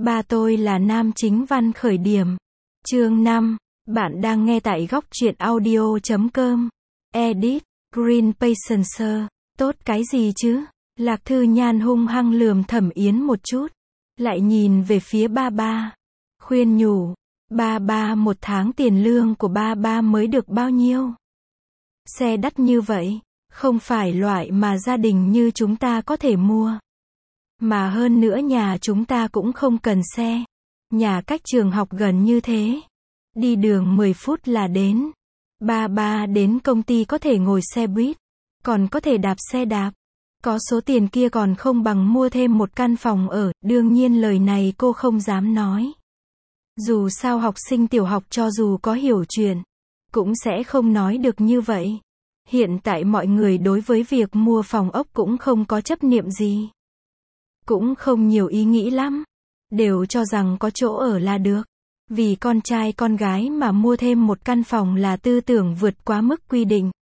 Ba tôi là nam chính văn khởi điểm. Chương 5. Bạn đang nghe tại góc truyện audio.com. Edit, Green Passenger. Tốt cái gì chứ? Lạc Thư Nhan hung hăng lườm Thẩm Yến một chút. Lại nhìn về phía ba ba. Khuyên nhủ. Ba ba, một tháng tiền lương của ba ba mới được bao nhiêu? Xe đắt như vậy, không phải loại mà gia đình như chúng ta có thể mua. Mà hơn nữa nhà chúng ta cũng không cần xe. Nhà cách trường học gần như thế. Đi đường 10 phút là đến. Ba ba đến công ty có thể ngồi xe buýt. Còn có thể đạp xe đạp. Có số tiền kia còn không bằng mua thêm một căn phòng ở. Đương nhiên lời này cô không dám nói. Dù sao học sinh tiểu học cho dù có hiểu chuyện, cũng sẽ không nói được như vậy. Hiện tại mọi người đối với việc mua phòng ốc cũng không có chấp niệm gì. Cũng không nhiều ý nghĩ lắm. Đều cho rằng có chỗ ở là được. Vì con trai con gái mà mua thêm một căn phòng là tư tưởng vượt quá mức quy định.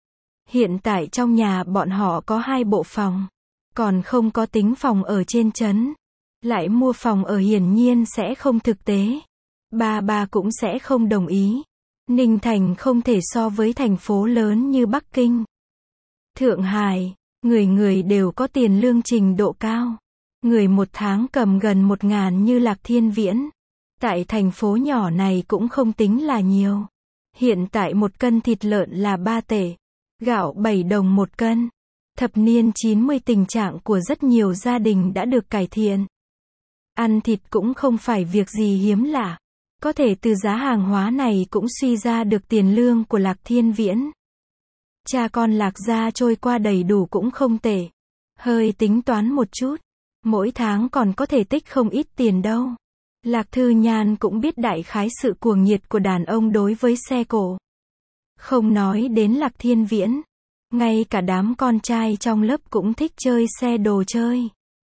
Hiện tại trong nhà bọn họ có 2 bộ phòng. Còn không có tính phòng ở trên trấn. Lại mua phòng ở hiển nhiên sẽ không thực tế. Ba ba cũng sẽ không đồng ý. Ninh Thành không thể so với thành phố lớn như Bắc Kinh, Thượng Hải. Người người đều có tiền lương trình độ cao. Người một tháng cầm gần 1.000 như Lạc Thiên Viễn. Tại thành phố nhỏ này cũng không tính là nhiều. Hiện tại 1 cân thịt lợn là 3 tệ. Gạo 7 đồng 1 cân. Thập niên 90 tình trạng của rất nhiều gia đình đã được cải thiện. Ăn thịt cũng không phải việc gì hiếm lạ. Có thể từ giá hàng hóa này cũng suy ra được tiền lương của Lạc Thiên Viễn. Cha con Lạc gia trôi qua đầy đủ cũng không tệ. Hơi tính toán một chút. Mỗi tháng còn có thể tích không ít tiền đâu. Lạc Thư Nhan cũng biết đại khái sự cuồng nhiệt của đàn ông đối với xe cổ. Không nói đến Lạc Thiên Viễn. Ngay cả đám con trai trong lớp cũng thích chơi xe đồ chơi.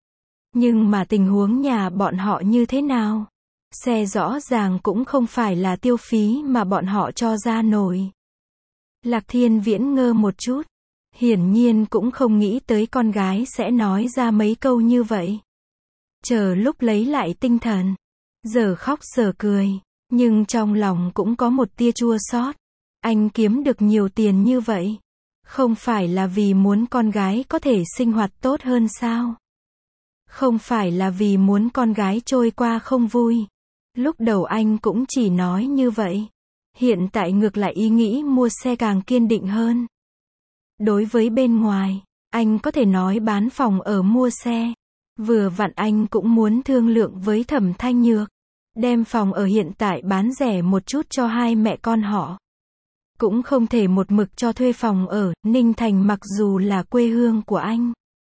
Nhưng mà tình huống nhà bọn họ như thế nào? Xe rõ ràng cũng không phải là tiêu phí mà bọn họ cho ra nổi. Lạc Thiên Viễn ngơ một chút. Hiển nhiên cũng không nghĩ tới con gái sẽ nói ra mấy câu như vậy. Chờ lúc lấy lại tinh thần. Giờ khóc giờ cười. Nhưng trong lòng cũng có một tia chua xót. Anh kiếm được nhiều tiền như vậy. Không phải là vì muốn con gái có thể sinh hoạt tốt hơn sao? Không phải là vì muốn con gái trôi qua không vui. Lúc đầu anh cũng chỉ nói như vậy. Hiện tại ngược lại ý nghĩ mua xe càng kiên định hơn. Đối với bên ngoài, anh có thể nói bán phòng ở mua xe. Vừa vặn anh cũng muốn thương lượng với Thẩm Thanh Nhược. Đem phòng ở hiện tại bán rẻ một chút cho hai mẹ con họ. Cũng không thể một mực cho thuê phòng ở. Ninh Thành mặc dù là quê hương của anh.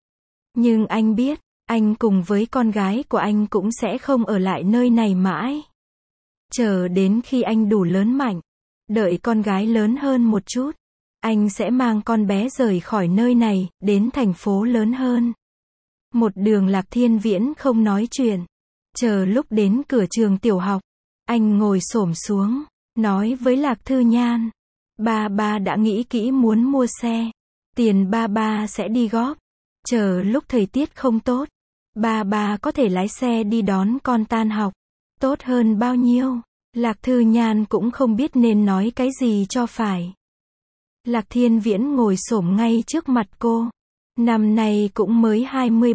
Nhưng anh biết, anh cùng với con gái của anh cũng sẽ không ở lại nơi này mãi. Chờ đến khi anh đủ lớn mạnh, đợi con gái lớn hơn một chút, anh sẽ mang con bé rời khỏi nơi này, đến thành phố lớn hơn. Một đường Lạc Thiên Viễn không nói chuyện. Chờ lúc đến cửa trường tiểu học, anh ngồi xổm xuống, nói với Lạc Thư Nhan. Ba ba đã nghĩ kỹ muốn mua xe. Tiền ba ba sẽ đi góp. Chờ lúc thời tiết không tốt, ba ba có thể lái xe đi đón con tan học. Tốt hơn bao nhiêu? Lạc Thư Nhan cũng không biết nên nói cái gì cho phải. Lạc Thiên Viễn ngồi xổm ngay trước mặt cô. Năm nay cũng mới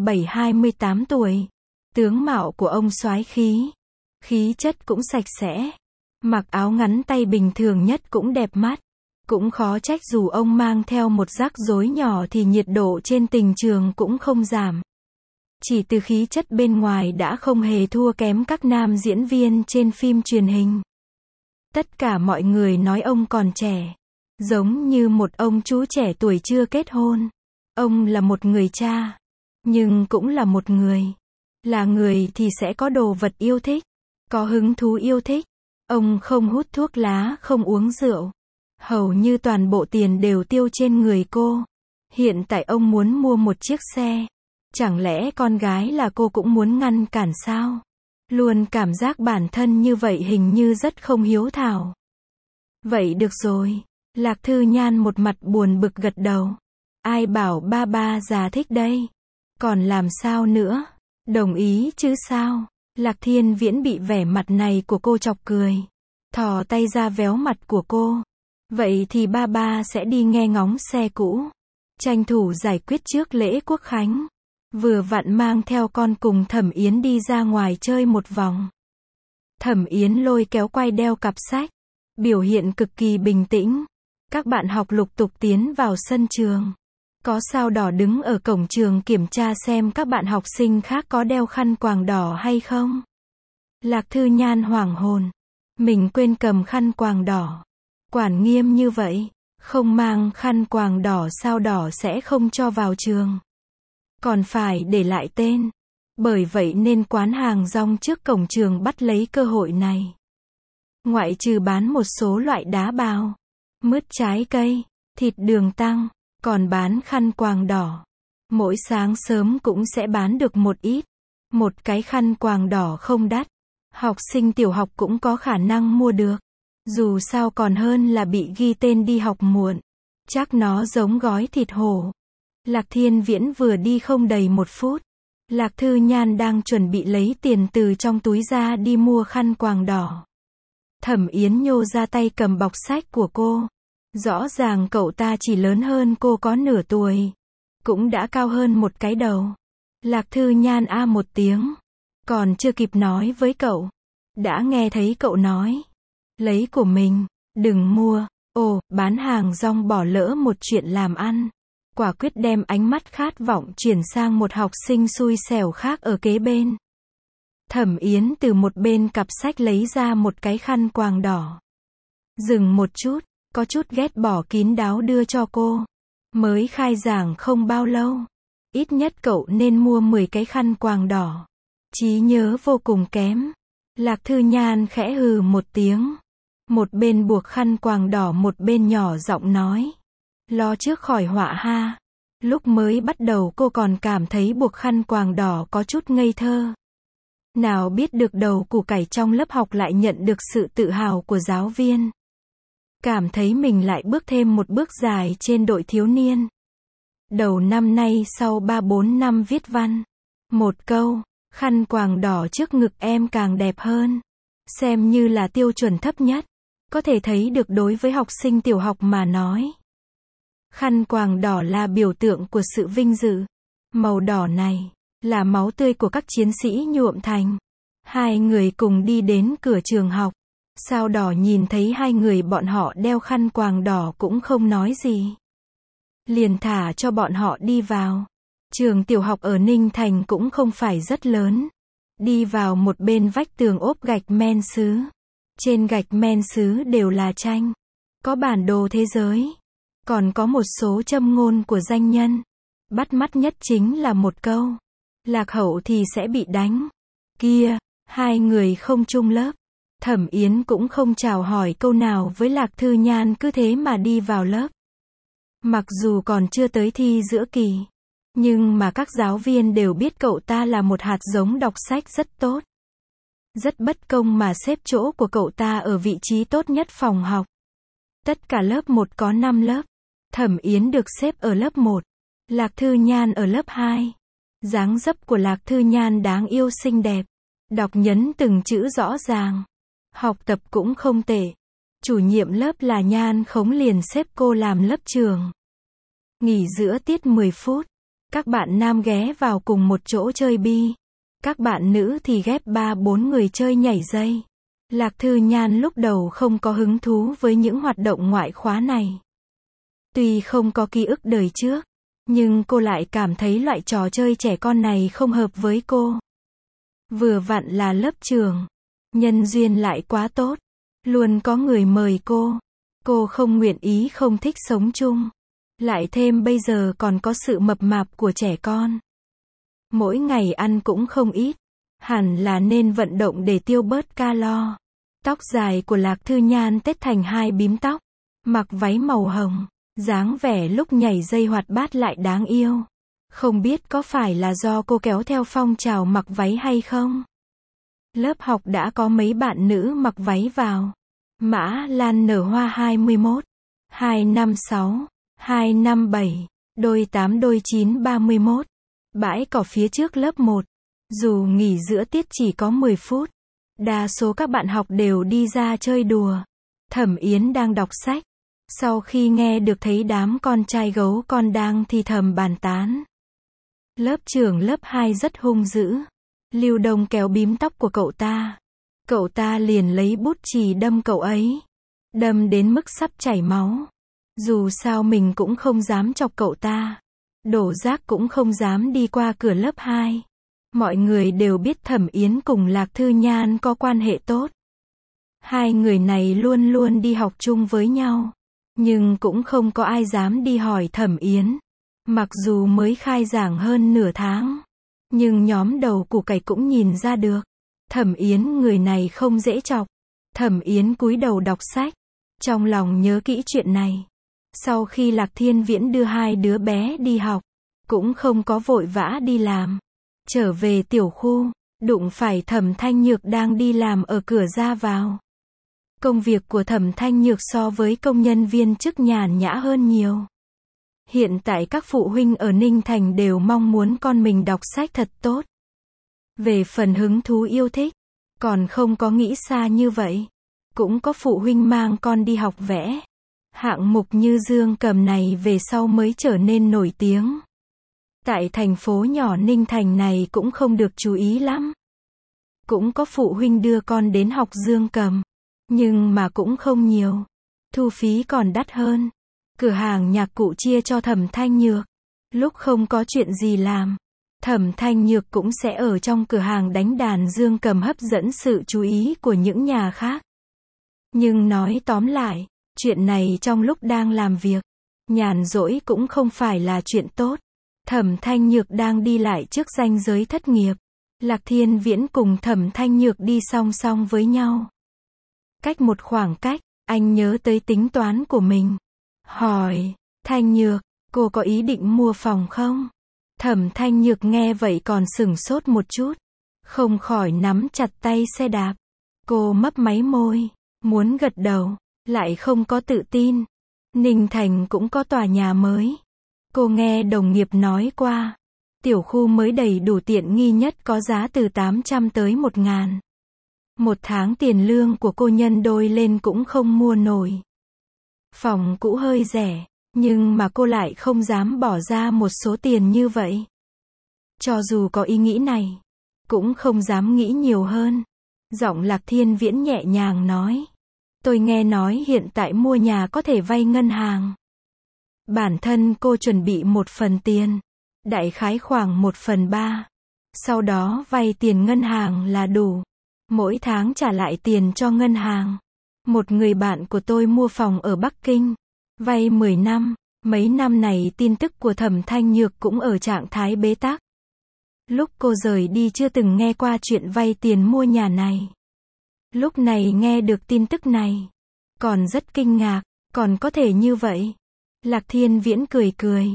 27-28 tuổi. Tướng mạo của ông soái khí. Khí chất cũng sạch sẽ. Mặc áo ngắn tay bình thường nhất cũng đẹp mắt. Cũng khó trách dù ông mang theo một rắc rối nhỏ thì nhiệt độ trên tình trường cũng không giảm. Chỉ từ khí chất bên ngoài đã không hề thua kém các nam diễn viên trên phim truyền hình. Tất cả mọi người nói ông còn trẻ. Giống như một ông chú trẻ tuổi chưa kết hôn. Ông là một người cha. Nhưng cũng là một người. Là người thì sẽ có đồ vật yêu thích. Có hứng thú yêu thích. Ông không hút thuốc lá, không uống rượu. Hầu như toàn bộ tiền đều tiêu trên người cô. Hiện tại ông muốn mua một chiếc xe. Chẳng lẽ con gái là cô cũng muốn ngăn cản sao? Luôn cảm giác bản thân như vậy hình như rất không hiếu thảo. Vậy được rồi. Lạc Thư Nhan một mặt buồn bực gật đầu. Ai bảo ba ba già thích đây? Còn làm sao nữa? Đồng ý chứ sao? Lạc Thiên Viễn bị vẻ mặt này của cô chọc cười. Thò tay ra véo mặt của cô. Vậy thì ba sẽ đi nghe ngóng xe cũ. Tranh thủ giải quyết trước lễ Quốc khánh. Vừa vặn mang theo con cùng Thẩm Yến đi ra ngoài chơi một vòng. Thẩm Yến lôi kéo quay đeo cặp sách. Biểu hiện cực kỳ bình tĩnh. Các bạn học lục tục tiến vào sân trường. Có sao đỏ đứng ở cổng trường kiểm tra xem các bạn học sinh khác có đeo khăn quàng đỏ hay không. Lạc Thư Nhan hoảng hồn. Mình quên cầm khăn quàng đỏ. Quản nghiêm như vậy. Không mang khăn quàng đỏ sao đỏ sẽ không cho vào trường. Còn phải để lại tên. Bởi vậy nên quán hàng rong trước cổng trường bắt lấy cơ hội này. Ngoại trừ bán một số loại đá bào, mứt trái cây, thịt đường tăng, còn bán khăn quàng đỏ. Mỗi sáng sớm cũng sẽ bán được một ít. Một cái khăn quàng đỏ không đắt. Học sinh tiểu học cũng có khả năng mua được. Dù sao còn hơn là bị ghi tên đi học muộn. Chắc nó giống gói thịt hổ. Lạc Thiên Viễn vừa đi không đầy 1 phút. Lạc Thư Nhan đang chuẩn bị lấy tiền từ trong túi ra đi mua khăn quàng đỏ. Thẩm Yến nhô ra tay cầm bọc sách của cô. Rõ ràng cậu ta chỉ lớn hơn cô có nửa tuổi. Cũng đã cao hơn một cái đầu. Lạc Thư Nhan a một tiếng. Còn chưa kịp nói với cậu. Đã nghe thấy cậu nói. Lấy của mình, đừng mua. Ồ, bán hàng rong bỏ lỡ một chuyện làm ăn. Quả quyết đem ánh mắt khát vọng chuyển sang một học sinh xui xẻo khác ở kế bên. Thẩm Yến từ một bên cặp sách lấy ra một cái khăn quàng đỏ. Dừng một chút, có chút ghét bỏ kín đáo đưa cho cô. Mới khai giảng không bao lâu. Ít nhất cậu nên mua 10 cái khăn quàng đỏ. Trí nhớ vô cùng kém. Lạc Thư Nhan khẽ hừ một tiếng. Một bên buộc khăn quàng đỏ một bên nhỏ giọng nói. Lo trước khỏi họa ha. Lúc mới bắt đầu cô còn cảm thấy buộc khăn quàng đỏ có chút ngây thơ. Nào biết được đầu củ cải trong lớp học lại nhận được sự tự hào của giáo viên. Cảm thấy mình lại bước thêm một bước dài trên đội thiếu niên. Đầu năm nay sau 3-4 năm viết văn. Một câu, khăn quàng đỏ trước ngực em càng đẹp hơn. Xem như là tiêu chuẩn thấp nhất. Có thể thấy được đối với học sinh tiểu học mà nói. Khăn quàng đỏ là biểu tượng của sự vinh dự. Màu đỏ này là máu tươi của các chiến sĩ nhuộm thành. Hai người cùng đi đến cửa trường học. Sao đỏ nhìn thấy hai người bọn họ đeo khăn quàng đỏ cũng không nói gì. Liền thả cho bọn họ đi vào. Trường tiểu học ở Ninh Thành cũng không phải rất lớn. Đi vào một bên vách tường ốp gạch men sứ. Trên gạch men sứ đều là tranh. Có bản đồ thế giới. Còn có một số châm ngôn của danh nhân. Bắt mắt nhất chính là một câu. Lạc hậu thì sẽ bị đánh. Kia, hai người không chung lớp. Thẩm Yến cũng không chào hỏi câu nào với Lạc Thư Nhan cứ thế mà đi vào lớp. Mặc dù còn chưa tới thi giữa kỳ. Nhưng mà các giáo viên đều biết cậu ta là một hạt giống đọc sách rất tốt. Rất bất công mà xếp chỗ của cậu ta ở vị trí tốt nhất phòng học. Tất cả lớp 1 có 5 lớp. Thẩm Yến được xếp ở lớp 1. Lạc Thư Nhan ở lớp 2. Dáng dấp của Lạc Thư Nhan đáng yêu xinh đẹp. Đọc nhấn từng chữ rõ ràng. Học tập cũng không tệ. Chủ nhiệm lớp là Nhan Khống liền xếp cô làm lớp trưởng. Nghỉ giữa tiết 10 phút. Các bạn nam ghé vào cùng một chỗ chơi bi. Các bạn nữ thì ghép 3-4 người chơi nhảy dây. Lạc Thư Nhan lúc đầu không có hứng thú với những hoạt động ngoại khóa này. Tuy không có ký ức đời trước, nhưng cô lại cảm thấy loại trò chơi trẻ con này không hợp với cô. Vừa vặn là lớp trường. Nhân duyên lại quá tốt. Luôn có người mời cô. Cô không nguyện ý không thích sống chung. Lại thêm bây giờ còn có sự mập mạp của trẻ con. Mỗi ngày ăn cũng không ít. Hẳn là nên vận động để tiêu bớt calo. Tóc dài của Lạc Thư Nhan tết thành 2 bím tóc. Mặc váy màu hồng. Dáng vẻ lúc nhảy dây hoạt bát lại đáng yêu. Không biết có phải là do cô kéo theo phong trào mặc váy hay không? Lớp học đã có mấy bạn nữ mặc váy vào. Mã Lan nở hoa 21, 256, 257, đôi 8 đôi 9 31. Bãi cỏ phía trước lớp 1. Dù nghỉ giữa tiết chỉ có 10 phút, đa số các bạn học đều đi ra chơi đùa. Thẩm Yến đang đọc sách. Sau khi nghe được thấy đám con trai gấu con đang thì thầm bàn tán. Lớp trưởng lớp 2 rất hung dữ. Lưu Đông kéo bím tóc của cậu ta. Cậu ta liền lấy bút chì đâm cậu ấy. Đâm đến mức sắp chảy máu. Dù sao mình cũng không dám chọc cậu ta. Đổ rác cũng không dám đi qua cửa lớp 2. Mọi người đều biết Thẩm Yến cùng Lạc Thư Nhan có quan hệ tốt. Hai người này luôn luôn đi học chung với nhau. Nhưng cũng không có ai dám đi hỏi Thẩm Yến. Mặc dù mới khai giảng hơn nửa tháng. Nhưng nhóm đầu củ cải cũng nhìn ra được. Thẩm Yến người này không dễ chọc. Thẩm Yến cúi đầu đọc sách. Trong lòng nhớ kỹ chuyện này. Sau khi Lạc Thiên Viễn đưa hai đứa bé đi học. Cũng không có vội vã đi làm. Trở về tiểu khu. Đụng phải Thẩm Thanh Nhược đang đi làm ở cửa ra vào. Công việc của Thẩm Thanh Nhược so với công nhân viên chức nhàn nhã hơn nhiều. Hiện tại các phụ huynh ở Ninh Thành đều mong muốn con mình đọc sách thật tốt. Về phần hứng thú yêu thích, còn không có nghĩ xa như vậy. Cũng có phụ huynh mang con đi học vẽ. Hạng mục như dương cầm này về sau mới trở nên nổi tiếng. Tại thành phố nhỏ Ninh Thành này cũng không được chú ý lắm. Cũng có phụ huynh đưa con đến học dương cầm. Nhưng mà cũng không nhiều. Thu phí còn đắt hơn. Cửa hàng nhạc cụ chia cho Thẩm Thanh Nhược. Lúc không có chuyện gì làm, Thẩm Thanh Nhược cũng sẽ ở trong cửa hàng đánh đàn dương cầm hấp dẫn sự chú ý của những nhà khác. Nhưng nói tóm lại, chuyện này trong lúc đang làm việc, nhàn rỗi cũng không phải là chuyện tốt. Thẩm Thanh Nhược đang đi lại trước ranh giới thất nghiệp. Lạc Thiên Viễn cùng Thẩm Thanh Nhược đi song song với nhau. Cách một khoảng cách, anh nhớ tới tính toán của mình. Hỏi, Thanh Nhược, cô có ý định mua phòng không? Thẩm Thanh Nhược nghe vậy còn sửng sốt một chút. Không khỏi nắm chặt tay xe đạp. Cô mấp máy môi, muốn gật đầu, lại không có tự tin. Ninh Thành cũng có tòa nhà mới. Cô nghe đồng nghiệp nói qua. Tiểu khu mới đầy đủ tiện nghi nhất có giá từ 800 tới 1.000. Một tháng tiền lương của cô nhân đôi lên cũng không mua nổi. Phòng cũ hơi rẻ, nhưng mà cô lại không dám bỏ ra một số tiền như vậy. Cho dù có ý nghĩ này, cũng không dám nghĩ nhiều hơn. Giọng Lạc Thiên Viễn nhẹ nhàng nói. Tôi nghe nói hiện tại mua nhà có thể vay ngân hàng. Bản thân cô chuẩn bị 1/4 tiền, đại khái khoảng 1/3. Sau đó vay tiền ngân hàng là đủ. Mỗi tháng trả lại tiền cho ngân hàng. Một người bạn của tôi mua phòng ở Bắc Kinh, vay 10 năm, mấy năm này tin tức của Thẩm Thanh Nhược cũng ở trạng thái bế tắc. Lúc cô rời đi chưa từng nghe qua chuyện vay tiền mua nhà này. Lúc này nghe được tin tức này, còn rất kinh ngạc, còn có thể như vậy. Lạc Thiên Viễn cười cười.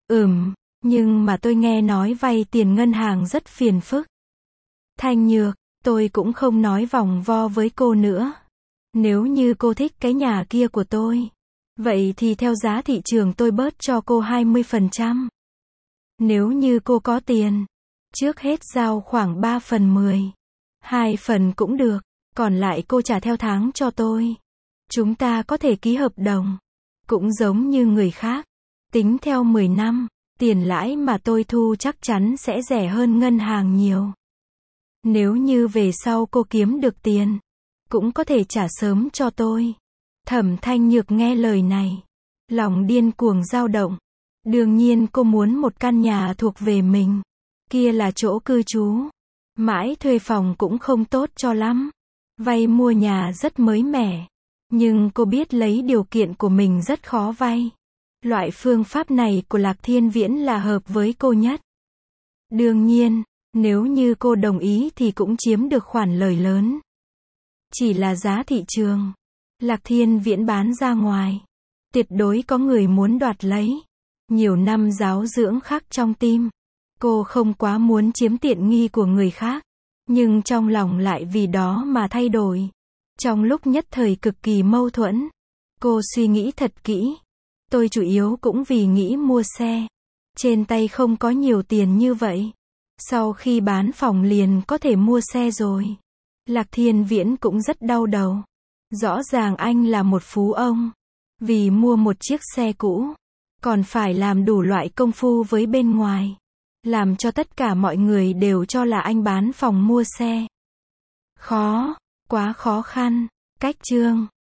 Nhưng mà tôi nghe nói vay tiền ngân hàng rất phiền phức. Thanh Nhược, tôi cũng không nói vòng vo với cô nữa. Nếu như cô thích cái nhà kia của tôi, vậy thì theo giá thị trường tôi bớt cho cô 20%. Nếu như cô có tiền, trước hết giao khoảng 3/10. 2 phần cũng được, còn lại cô trả theo tháng cho tôi. Chúng ta có thể ký hợp đồng. Cũng giống như người khác. Tính theo 10 năm, tiền lãi mà tôi thu chắc chắn sẽ rẻ hơn ngân hàng nhiều. Nếu như về sau cô kiếm được tiền, cũng có thể trả sớm cho tôi. Thẩm Thanh Nhược nghe lời này, lòng điên cuồng dao động. Đương nhiên cô muốn một căn nhà thuộc về mình. Kia là chỗ cư trú. Mãi thuê phòng cũng không tốt cho lắm. Vay mua nhà rất mới mẻ. Nhưng cô biết lấy điều kiện của mình rất khó vay. Loại phương pháp này của Lạc Thiên Viễn là hợp với cô nhất. Đương nhiên, nếu như cô đồng ý thì cũng chiếm được khoản lời lớn. Chỉ là giá thị trường, Lạc Thiên Viễn bán ra ngoài, tuyệt đối có người muốn đoạt lấy. Nhiều năm giáo dưỡng khắc trong tim, cô không quá muốn chiếm tiện nghi của người khác, nhưng trong lòng lại vì đó mà thay đổi. Trong lúc nhất thời cực kỳ mâu thuẫn, cô suy nghĩ thật kỹ. Tôi chủ yếu cũng vì nghĩ mua xe. Trên tay không có nhiều tiền như vậy. Sau khi bán phòng liền có thể mua xe rồi. Lạc Thiên Viễn cũng rất đau đầu. Rõ ràng anh là một phú ông. Vì mua một chiếc xe cũ, còn phải làm đủ loại công phu với bên ngoài. Làm cho tất cả mọi người đều cho là anh bán phòng mua xe. Khó, quá khó khăn. Cách chương